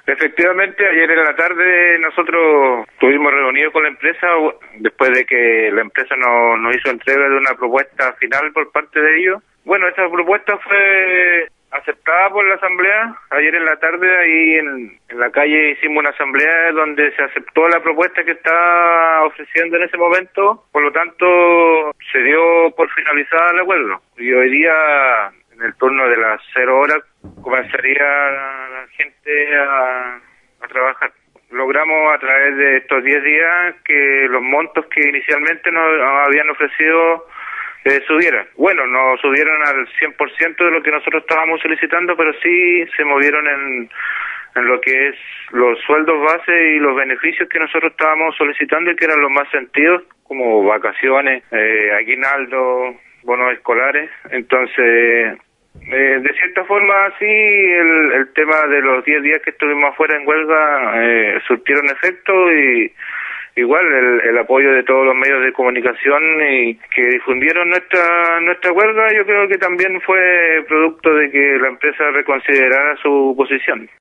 Efectivamente, ayer en la tarde nosotros tuvimos reunido con la empresa después de que la empresa nos hizo entrega de una propuesta final por parte de ellos. Bueno, esa propuesta fue aceptada por la asamblea. Ayer en la tarde ahí en la calle hicimos una asamblea donde se aceptó la propuesta que estaba ofreciendo en ese momento. Por lo tanto, se dio por finalizada el acuerdo. Y hoy día, en el turno de las 0 horas, comenzaría la gente a trabajar. Logramos a través de estos 10 días que los montos que inicialmente nos habían ofrecido subieran. Bueno, no subieron al 100% de lo que nosotros estábamos solicitando, pero sí se movieron en lo que es los sueldos base y los beneficios que nosotros estábamos solicitando y que eran los más sentidos, como vacaciones, aguinaldo, bonos escolares. Entonces, de cierta forma, sí, el tema de los 10 días que estuvimos afuera en huelga surtieron efecto y igual el apoyo de todos los medios de comunicación y que difundieron nuestra huelga, yo creo que también fue producto de que la empresa reconsiderara su posición.